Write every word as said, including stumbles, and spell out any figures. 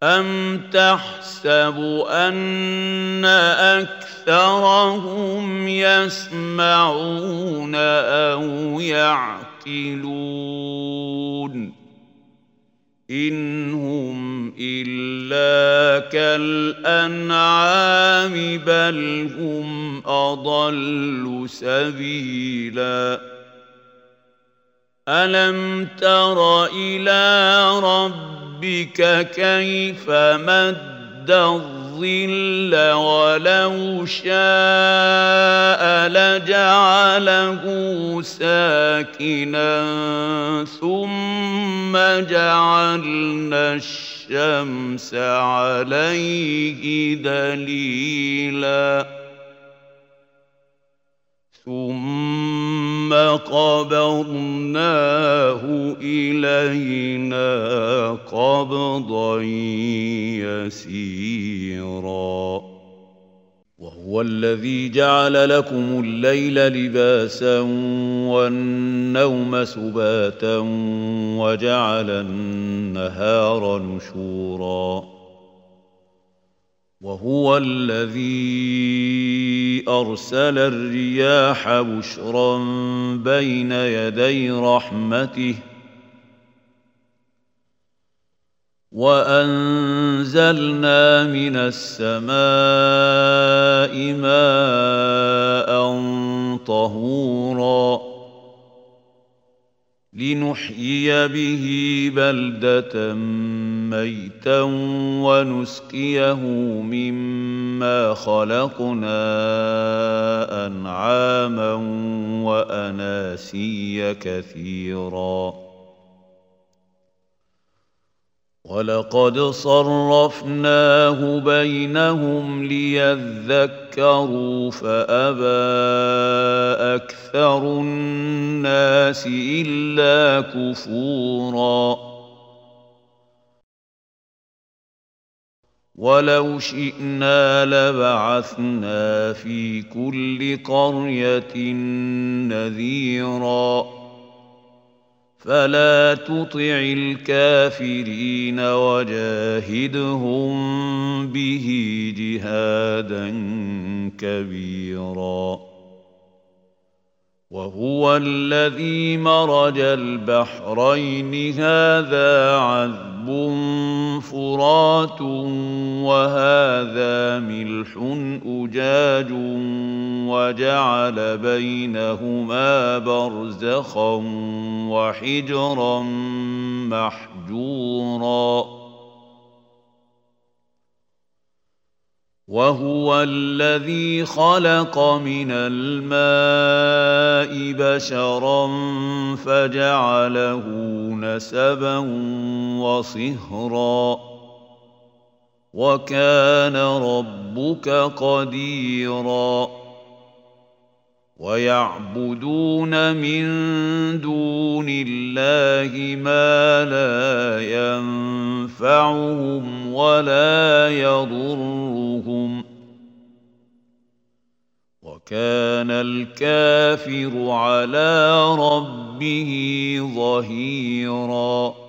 أَمْ تَحْسَبُ أَنَّ أَكْثَرَهُمْ يَسْمَعُونَ أَوْ يَعْقِلُونَ ۚ إِنْ هُمْ إِلَّا كَالْأَنْعَامِ بَلْ هُمْ أَضَلُّ سَبِيلًا أَلَمْ تَرَ إِلَىٰ رَبِّكَ كَيْفَ مَدَّ الظِّلَّ وَلَوْ شَاءَ لَجَعَلَهُ سَاكِنًا ثُمَّ جَعَلْنَا الشَّمْسَ عَلَيْهِ دَلِيلًا ثُمَّ قَبَضْنَاهُ إِلَيْنَا قَبْضًا يَسِيرًا وَهُوَ الَّذِي جَعَلَ لَكُمُ اللَّيْلَ لِبَاسًا وَالنَّوْمَ سُبَاتًا وَجَعَلَ النَّهَارَ نُشُورًا وَهُوَ الَّذِي أَرْسَلَ الرِّيَاحَ بُشْرًا بَيْنَ يَدَيْ رَحْمَتِهِ وَأَنزَلْنَا مِنَ السَّمَاءِ مَاءً طَهُورًا لِنُحْيِيَ بِهِ بَلْدَةً مَّيْتًا وَنُسْقِيَهُ مِمَّا خَلَقْنَا أَنْعَامًا وَأَنَاسِيَّ كَثِيرًا وَلَقَدْ صَرَّفْنَاهُ بَيْنَهُمْ لِيَذَّكَّرُوا فَأَبَىٰ أَكْثَرُ النَّاسِ إِلَّا كُفُورًا وَلَوْ شِئْنَا لَبَعَثْنَا فِي كُلِّ قَرْيَةٍ نَذِيرًا فَلَا تُطِعِ الْكَافِرِينَ وَجَاهِدْهُم بِهِ جِهَادًا كَبِيرًا وَهُوَ الَّذِي مَرَجَ الْبَحْرَيْنِ هَٰذَا عَذْبٌ فُرَاتٌ وَهَٰذَا مِلْحٌ أُجَاجٌ وَجَعَلَ بَيْنَهُمَا بَرْزَخًا وَحِجْرًا مَّحْجُورًا وَهُوَ الَّذِي خَلَقَ مِنَ الْمَاءِ بَشَرًا فَجَعَلَهُ نَسَبًا وَصِهْرًا وَكَانَ رَبُّكَ قَدِيرًا وَيَعْبُدُونَ مِن دُونِ اللَّهِ مَا لَا يَنفَعُهُمْ وَلَا يَضُرُّهُمْ وَكَانَ الْكَافِرُ عَلَىٰ رَبِّهِ ظَهِيرًا